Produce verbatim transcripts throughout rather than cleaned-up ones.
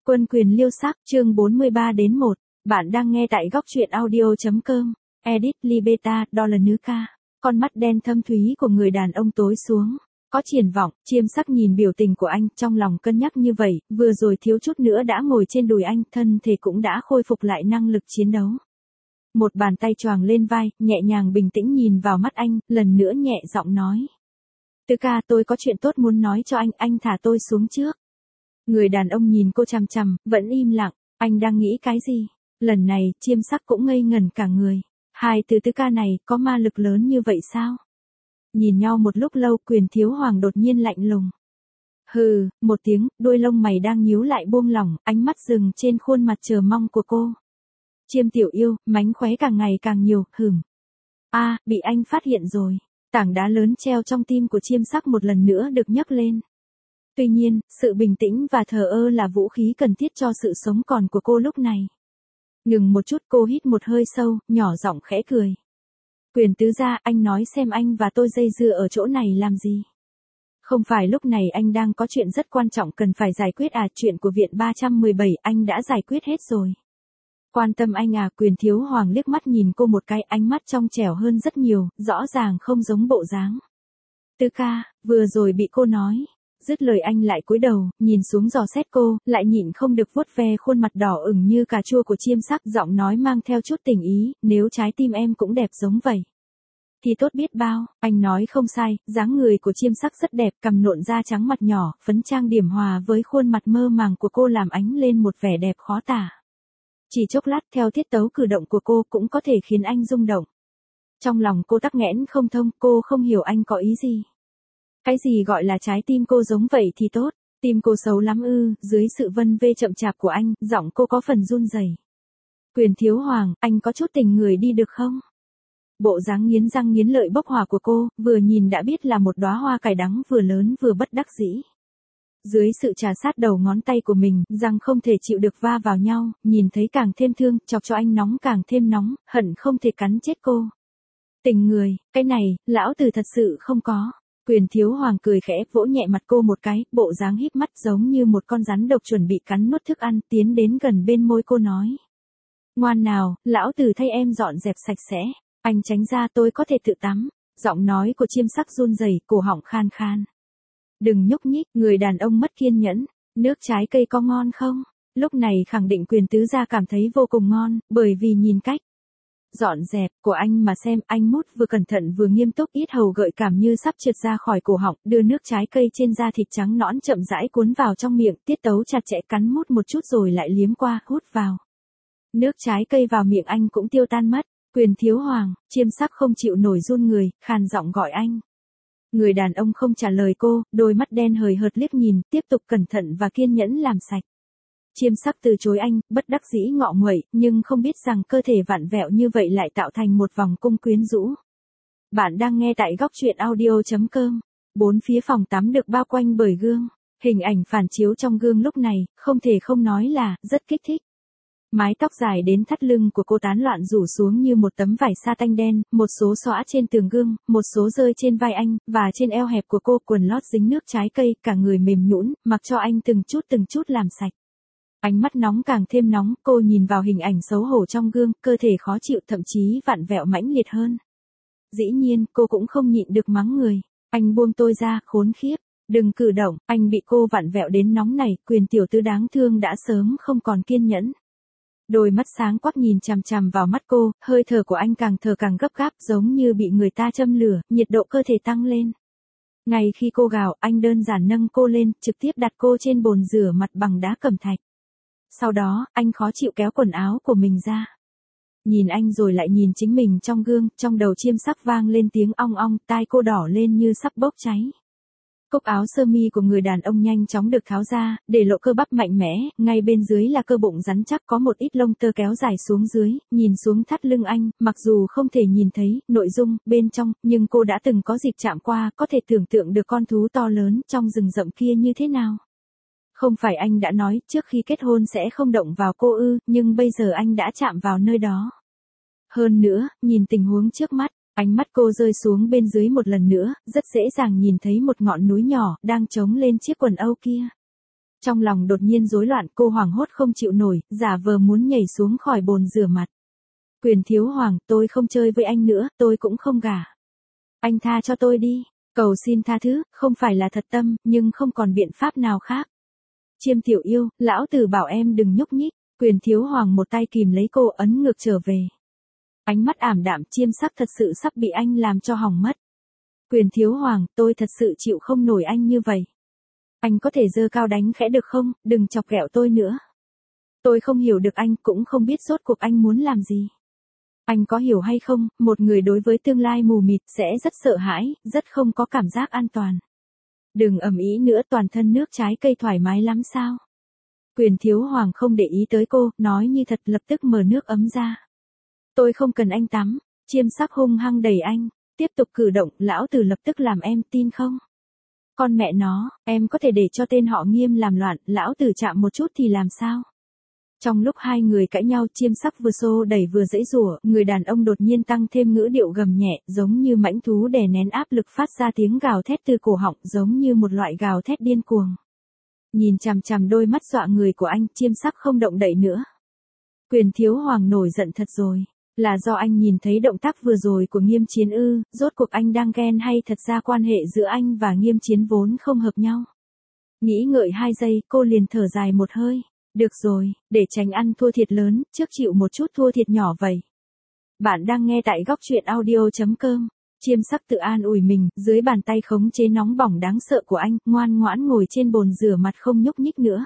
Quân quyền liêu sắc, chương bốn mươi ba đến một. Bạn đang nghe tại góc truyện audio chấm com. Edit Libeta, đó là nữ ca. Con mắt đen thâm thúy của người đàn ông tối xuống. Có triển vọng, chiêm sắc nhìn biểu tình của anh, trong lòng cân nhắc như vậy, vừa rồi thiếu chút nữa đã ngồi trên đùi anh, thân thể cũng đã khôi phục lại năng lực chiến đấu. Một bàn tay choàng lên vai, nhẹ nhàng bình tĩnh nhìn vào mắt anh, lần nữa nhẹ giọng nói. Tứ ca, tôi có chuyện tốt muốn nói cho anh, anh thả tôi xuống trước. Người đàn ông nhìn cô chằm chằm, vẫn im lặng, anh đang nghĩ cái gì? Lần này, chiêm sắc cũng ngây ngẩn cả người. Hai từ tứ ca này, có ma lực lớn như vậy sao? Nhìn nhau một lúc lâu, Quyền Thiếu Hoàng đột nhiên lạnh lùng. Hừ, một tiếng, đuôi lông mày đang nhíu lại buông lỏng, ánh mắt dừng trên khuôn mặt chờ mong của cô. Chiêm tiểu yêu, mánh khóe càng ngày càng nhiều, hửng. A, à, bị anh phát hiện rồi. Tảng đá lớn treo trong tim của chiêm sắc một lần nữa được nhấc lên. Tuy nhiên, sự bình tĩnh và thờ ơ là vũ khí cần thiết cho sự sống còn của cô lúc này. Ngừng một chút, cô hít một hơi sâu, nhỏ giọng khẽ cười. Quyền tứ gia, anh nói xem anh và tôi dây dưa ở chỗ này làm gì? Không phải lúc này anh đang có chuyện rất quan trọng cần phải giải quyết à? Chuyện của viện ba trăm mười bảy anh đã giải quyết hết rồi. Quan tâm anh à? Quyền Thiếu Hoàng liếc mắt nhìn cô một cái, ánh mắt trong trẻo hơn rất nhiều, rõ ràng không giống bộ dáng. Tứ ca, vừa rồi bị cô nói. Dứt lời anh lại cúi đầu, nhìn xuống dò xét cô, lại nhịn không được vuốt ve khuôn mặt đỏ ửng như cà chua của chiêm sắc, giọng nói mang theo chút tình ý, nếu trái tim em cũng đẹp giống vậy. Thì tốt biết bao, anh nói không sai, dáng người của chiêm sắc rất đẹp, cằm nộn da trắng mặt nhỏ, phấn trang điểm hòa với khuôn mặt mơ màng của cô làm ánh lên một vẻ đẹp khó tả. Chỉ chốc lát theo tiết tấu cử động của cô cũng có thể khiến anh rung động. Trong lòng cô tắc nghẽn không thông, cô không hiểu anh có ý gì. Cái gì gọi là trái tim cô giống vậy thì tốt, tim cô xấu lắm ư? Dưới sự vân vê chậm chạp của anh, giọng cô có phần run rẩy. Quyền Thiếu Hoàng, anh có chút tình người đi được không? Bộ dáng nghiến răng nghiến lợi bốc hỏa của cô, vừa nhìn đã biết là một đóa hoa cải đắng vừa lớn vừa bất đắc dĩ. Dưới sự trà sát đầu ngón tay của mình, răng không thể chịu được va vào nhau, nhìn thấy càng thêm thương, chọc cho anh nóng càng thêm nóng, hận không thể cắn chết cô. Tình người, cái này, lão tử thật sự không có. Quyền Thiếu Hoàng cười khẽ, vỗ nhẹ mặt cô một cái, bộ dáng híp mắt giống như một con rắn độc chuẩn bị cắn nuốt thức ăn, tiến đến gần bên môi cô nói. Ngoan nào, lão tử thay em dọn dẹp sạch sẽ, anh tránh ra, tôi có thể tự tắm. Giọng nói của chiêm sắc run rẩy, cổ họng khan khan. Đừng nhúc nhích, người đàn ông mất kiên nhẫn. Nước trái cây có ngon không? Lúc này khẳng định Quyền tứ gia cảm thấy vô cùng ngon, bởi vì nhìn cách dọn dẹp của anh mà xem, anh mút vừa cẩn thận vừa nghiêm túc, yết hầu gợi cảm như sắp trượt ra khỏi cổ họng, đưa nước trái cây trên da thịt trắng nõn chậm rãi cuốn vào trong miệng, tiết tấu chặt chẽ, cắn mút một chút rồi lại liếm qua, hút vào. Nước trái cây vào miệng anh cũng tiêu tan mất. Quyền Thiếu Hoàng, chiêm sắc không chịu nổi run người, khàn giọng gọi anh. Người đàn ông không trả lời cô, đôi mắt đen hời hợt liếc nhìn, tiếp tục cẩn thận và kiên nhẫn làm sạch. Chiêm sắc từ chối anh, bất đắc dĩ ngọ nguậy, nhưng không biết rằng cơ thể vặn vẹo như vậy lại tạo thành một vòng cung quyến rũ. Bạn đang nghe tại góc truyện audio chấm com. Bốn phía phòng tắm được bao quanh bởi gương. Hình ảnh phản chiếu trong gương lúc này, không thể không nói là, rất kích thích. Mái tóc dài đến thắt lưng của cô tán loạn rủ xuống như một tấm vải sa tanh đen, một số xõa trên tường gương, một số rơi trên vai anh, và trên eo hẹp của cô quần lót dính nước trái cây, cả người mềm nhũn, mặc cho anh từng chút từng chút làm sạch. Ánh mắt nóng càng thêm nóng, cô nhìn vào hình ảnh xấu hổ trong gương, cơ thể khó chịu thậm chí vặn vẹo mãnh liệt hơn. Dĩ nhiên, cô cũng không nhịn được mắng người. Anh buông tôi ra, khốn khiếp. Đừng cử động, anh bị cô vặn vẹo đến nóng này, Quyền tiểu tứ đáng thương đã sớm không còn kiên nhẫn. Đôi mắt sáng quắc nhìn chằm chằm vào mắt cô, hơi thở của anh càng thở càng gấp gáp, giống như bị người ta châm lửa, nhiệt độ cơ thể tăng lên. Ngay khi cô gào, anh đơn giản nâng cô lên, trực tiếp đặt cô trên bồn rửa mặt bằng đá cẩm thạch. Sau đó, anh khó chịu kéo quần áo của mình ra. Nhìn anh rồi lại nhìn chính mình trong gương, trong đầu chiêm sắc vang lên tiếng ong ong, tai cô đỏ lên như sắp bốc cháy. Cúc áo sơ mi của người đàn ông nhanh chóng được tháo ra, để lộ cơ bắp mạnh mẽ, ngay bên dưới là cơ bụng rắn chắc có một ít lông tơ kéo dài xuống dưới, nhìn xuống thắt lưng anh, mặc dù không thể nhìn thấy nội dung bên trong, nhưng cô đã từng có dịp chạm qua, có thể tưởng tượng được con thú to lớn trong rừng rậm kia như thế nào. Không phải anh đã nói trước khi kết hôn sẽ không động vào cô ư, nhưng bây giờ anh đã chạm vào nơi đó. Hơn nữa, nhìn tình huống trước mắt, ánh mắt cô rơi xuống bên dưới một lần nữa, rất dễ dàng nhìn thấy một ngọn núi nhỏ đang trống lên chiếc quần âu kia. Trong lòng đột nhiên rối loạn, cô hoảng hốt không chịu nổi, giả vờ muốn nhảy xuống khỏi bồn rửa mặt. Quyền Thiếu Hoàng, tôi không chơi với anh nữa, tôi cũng không gả. Anh tha cho tôi đi, cầu xin tha thứ, không phải là thật tâm, nhưng không còn biện pháp nào khác. Chiêm Tiểu Yêu, lão tử bảo em đừng nhúc nhích. Quyền Thiếu Hoàng một tay kìm lấy cô, ấn ngược trở về. Ánh mắt ảm đạm, Chiêm Sắc thật sự sắp bị anh làm cho hỏng mất. Quyền Thiếu Hoàng, tôi thật sự chịu không nổi anh như vậy. Anh có thể giơ cao đánh khẽ được không, đừng chọc ghẹo tôi nữa. Tôi không hiểu được anh, cũng không biết rốt cuộc anh muốn làm gì. Anh có hiểu hay không, một người đối với tương lai mù mịt sẽ rất sợ hãi, rất không có cảm giác an toàn. Đừng ầm ĩ nữa, toàn thân nước trái cây thoải mái lắm sao? Quyền Thiếu Hoàng không để ý tới cô, nói như thật, lập tức mở nước ấm ra. Tôi không cần anh tắm. Chiêm Sắc hung hăng đẩy anh, tiếp tục cử động, lão tử lập tức làm em tin không? Con mẹ nó, em có thể để cho tên họ Nghiêm làm loạn, lão tử chạm một chút thì làm sao? Trong lúc hai người cãi nhau, Chiêm Sắc vừa xô đẩy vừa giãy giụa, người đàn ông đột nhiên tăng thêm ngữ điệu gầm nhẹ, giống như mãnh thú đè nén áp lực phát ra tiếng gào thét từ cổ họng, giống như một loại gào thét điên cuồng. Nhìn chằm chằm đôi mắt dọa người của anh, Chiêm Sắc không động đậy nữa. Quyền Thiếu Hoàng nổi giận thật rồi, là do anh nhìn thấy động tác vừa rồi của Nghiêm Chiến ư, rốt cuộc anh đang ghen hay thật ra quan hệ giữa anh và Nghiêm Chiến vốn không hợp nhau. Nghĩ ngợi hai giây, cô liền thở dài một hơi. Được rồi, để tránh ăn thua thiệt lớn, trước chịu một chút thua thiệt nhỏ vậy. Bạn đang nghe tại góc truyện audio chấm com. Chiêm Sắc tự an ủi mình, dưới bàn tay khống chế nóng bỏng đáng sợ của anh, ngoan ngoãn ngồi trên bồn rửa mặt không nhúc nhích nữa.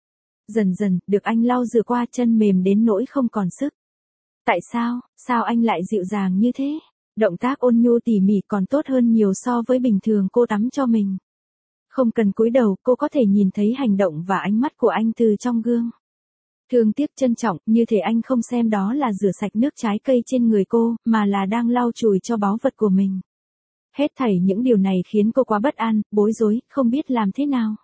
Dần dần, được anh lau rửa qua, chân mềm đến nỗi không còn sức. Tại sao, sao anh lại dịu dàng như thế? Động tác ôn nhu tỉ mỉ còn tốt hơn nhiều so với bình thường cô tắm cho mình. Không cần cúi đầu, cô có thể nhìn thấy hành động và ánh mắt của anh từ trong gương. Thương tiếc, trân trọng, như thể anh không xem đó là rửa sạch nước trái cây trên người cô, mà là đang lau chùi cho báu vật của mình. Hết thảy những điều này khiến cô quá bất an, bối rối, không biết làm thế nào.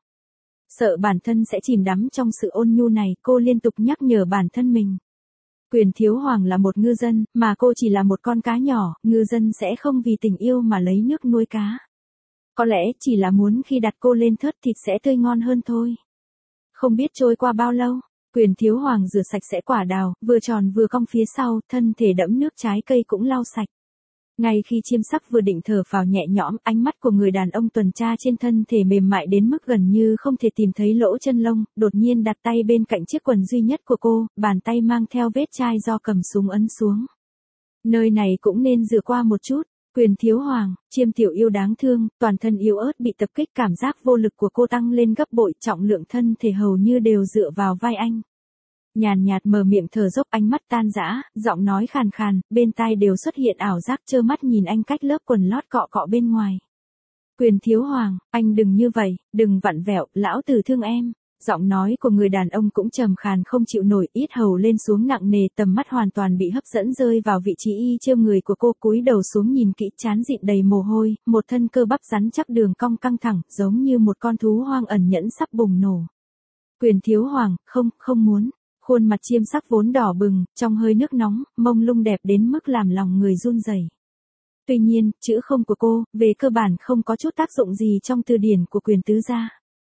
Sợ bản thân sẽ chìm đắm trong sự ôn nhu này, cô liên tục nhắc nhở bản thân mình. Quyền Thiếu Hoàng là một ngư dân, mà cô chỉ là một con cá nhỏ, ngư dân sẽ không vì tình yêu mà lấy nước nuôi cá. Có lẽ chỉ là muốn khi đặt cô lên thớt thịt sẽ tươi ngon hơn thôi. Không biết trôi qua bao lâu, Quyền Thiếu Hoàng rửa sạch sẽ quả đào, vừa tròn vừa cong phía sau, thân thể đẫm nước trái cây cũng lau sạch. Ngay khi Chiêm Sắc vừa định thở phào nhẹ nhõm, ánh mắt của người đàn ông tuần tra trên thân thể mềm mại đến mức gần như không thể tìm thấy lỗ chân lông, đột nhiên đặt tay bên cạnh chiếc quần duy nhất của cô, bàn tay mang theo vết chai do cầm súng ấn xuống. Nơi này cũng nên rửa qua một chút. Quyền Thiếu Hoàng, Chiêm Tiểu Yêu đáng thương, toàn thân yếu ớt bị tập kích, cảm giác vô lực của cô tăng lên gấp bội, trọng lượng thân thể hầu như đều dựa vào vai anh. Nhàn nhạt mở miệng thở dốc, ánh mắt tan rã, giọng nói khàn khàn, bên tai đều xuất hiện ảo giác, trơ mắt nhìn anh cách lớp quần lót cọ cọ bên ngoài. Quyền Thiếu Hoàng, anh đừng như vậy, đừng vặn vẹo, lão tử thương em. Giọng nói của người đàn ông cũng trầm khàn không chịu nổi, yết hầu lên xuống nặng nề, tầm mắt hoàn toàn bị hấp dẫn rơi vào vị trí y chêu người của cô, cúi đầu xuống nhìn kỹ, trán dịn đầy mồ hôi, một thân cơ bắp rắn chắc đường cong căng thẳng, giống như một con thú hoang ẩn nhẫn sắp bùng nổ. Quyền Thiếu Hoàng, không, không muốn. Khuôn mặt Chiêm Sắc vốn đỏ bừng, trong hơi nước nóng, mông lung đẹp đến mức làm lòng người run rẩy. Tuy nhiên, chữ không của cô, về cơ bản không có chút tác dụng gì trong từ điển của Quyền tứ gia.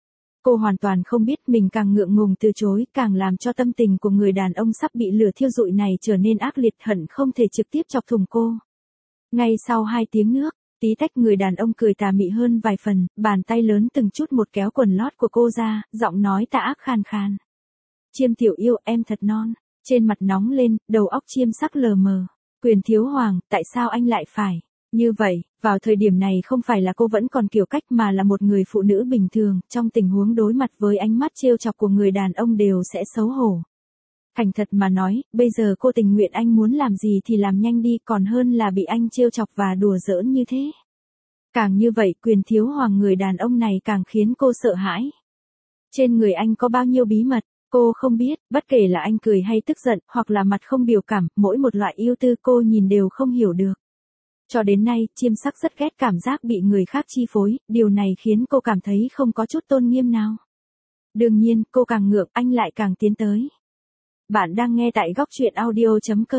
Cô hoàn toàn không biết mình càng ngượng ngùng từ chối, càng làm cho tâm tình của người đàn ông sắp bị lửa thiêu rụi này trở nên ác liệt, hận không thể trực tiếp chọc thủng cô. Ngay sau hai tiếng nước, tí tách, người đàn ông cười tà mị hơn vài phần, bàn tay lớn từng chút một kéo quần lót của cô ra, giọng nói tà ác khàn khàn. Chiêm Tiểu Yêu, em thật non. Trên mặt nóng lên, đầu óc Chiêm Sắc lờ mờ. Quyền Thiếu Hoàng, tại sao anh lại phải như vậy? Vào thời điểm này không phải là cô vẫn còn kiểu cách mà là một người phụ nữ bình thường, trong tình huống đối mặt với ánh mắt trêu chọc của người đàn ông đều sẽ xấu hổ. Thành thật mà nói, bây giờ cô tình nguyện anh muốn làm gì thì làm nhanh đi, còn hơn là bị anh trêu chọc và đùa giỡn như thế. Càng như vậy, Quyền Thiếu Hoàng người đàn ông này càng khiến cô sợ hãi. Trên người anh có bao nhiêu bí mật, cô không biết, bất kể là anh cười hay tức giận, hoặc là mặt không biểu cảm, mỗi một loại yêu tư cô nhìn đều không hiểu được. Cho đến nay, Chiêm Sắc rất ghét cảm giác bị người khác chi phối, điều này khiến cô cảm thấy không có chút tôn nghiêm nào. Đương nhiên, cô càng ngượng, anh lại càng tiến tới. Bạn đang nghe tại góc truyện audio chấm com.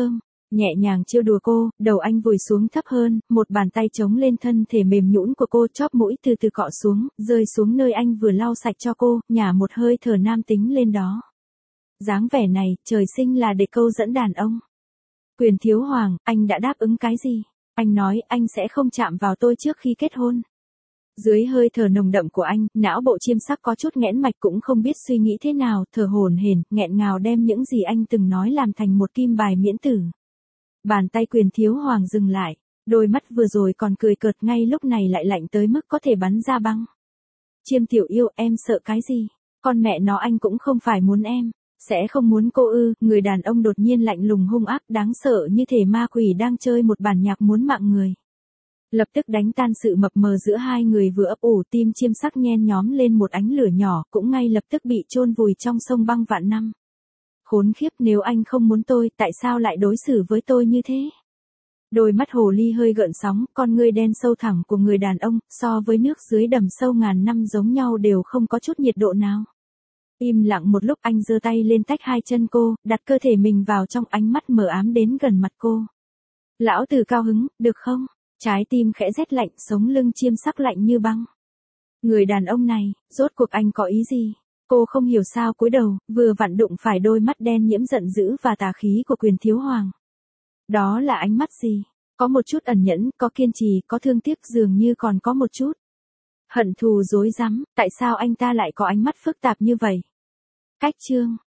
Nhẹ nhàng trêu đùa cô, đầu anh vùi xuống thấp hơn, một bàn tay chống lên thân thể mềm nhũn của cô, chóp mũi từ từ cọ xuống, rơi xuống nơi anh vừa lau sạch cho cô, nhả một hơi thở nam tính lên đó. Dáng vẻ này, trời sinh là để câu dẫn đàn ông. Quyền Thiếu Hoàng, anh đã đáp ứng cái gì? Anh nói anh sẽ không chạm vào tôi trước khi kết hôn. Dưới hơi thở nồng đậm của anh, não bộ chiêm sắc có chút nghẽn mạch cũng không biết suy nghĩ thế nào, thở hổn hển, nghẹn ngào đem những gì anh từng nói làm thành một kim bài miễn tử. Bàn tay Quyền Thiếu Hoàng dừng lại, đôi mắt vừa rồi còn cười cợt ngay lúc này lại lạnh tới mức có thể bắn ra băng. Chiêm tiểu yêu, em sợ cái gì? Con mẹ nó anh cũng không phải muốn em. Sẽ không muốn cô ư? Người đàn ông đột nhiên lạnh lùng hung ác đáng sợ như thể ma quỷ đang chơi một bản nhạc muốn mạng người. Lập tức đánh tan sự mập mờ giữa hai người vừa ấp ủ, tim chiêm sắc nhen nhóm lên một ánh lửa nhỏ, cũng ngay lập tức bị chôn vùi trong sông băng vạn năm. Khốn khiếp, nếu anh không muốn tôi, tại sao lại đối xử với tôi như thế? Đôi mắt hồ ly hơi gợn sóng, con ngươi đen sâu thẳm của người đàn ông, so với nước dưới đầm sâu ngàn năm giống nhau đều không có chút nhiệt độ nào. Im lặng một lúc anh giơ tay lên tách hai chân cô, đặt cơ thể mình vào trong ánh mắt mờ ám đến gần mặt cô. Lão tử cao hứng, được không? Trái tim khẽ rét lạnh, sống lưng chiêm sắc lạnh như băng. Người đàn ông này, rốt cuộc anh có ý gì? Cô không hiểu sao cúi đầu, vừa vặn đụng phải đôi mắt đen nhiễm giận dữ và tà khí của Quyền Thiếu Hoàng. Đó là ánh mắt gì? Có một chút ẩn nhẫn, có kiên trì, có thương tiếc, dường như còn có một chút hận thù rối rắm, tại sao anh ta lại có ánh mắt phức tạp như vậy? Cách chương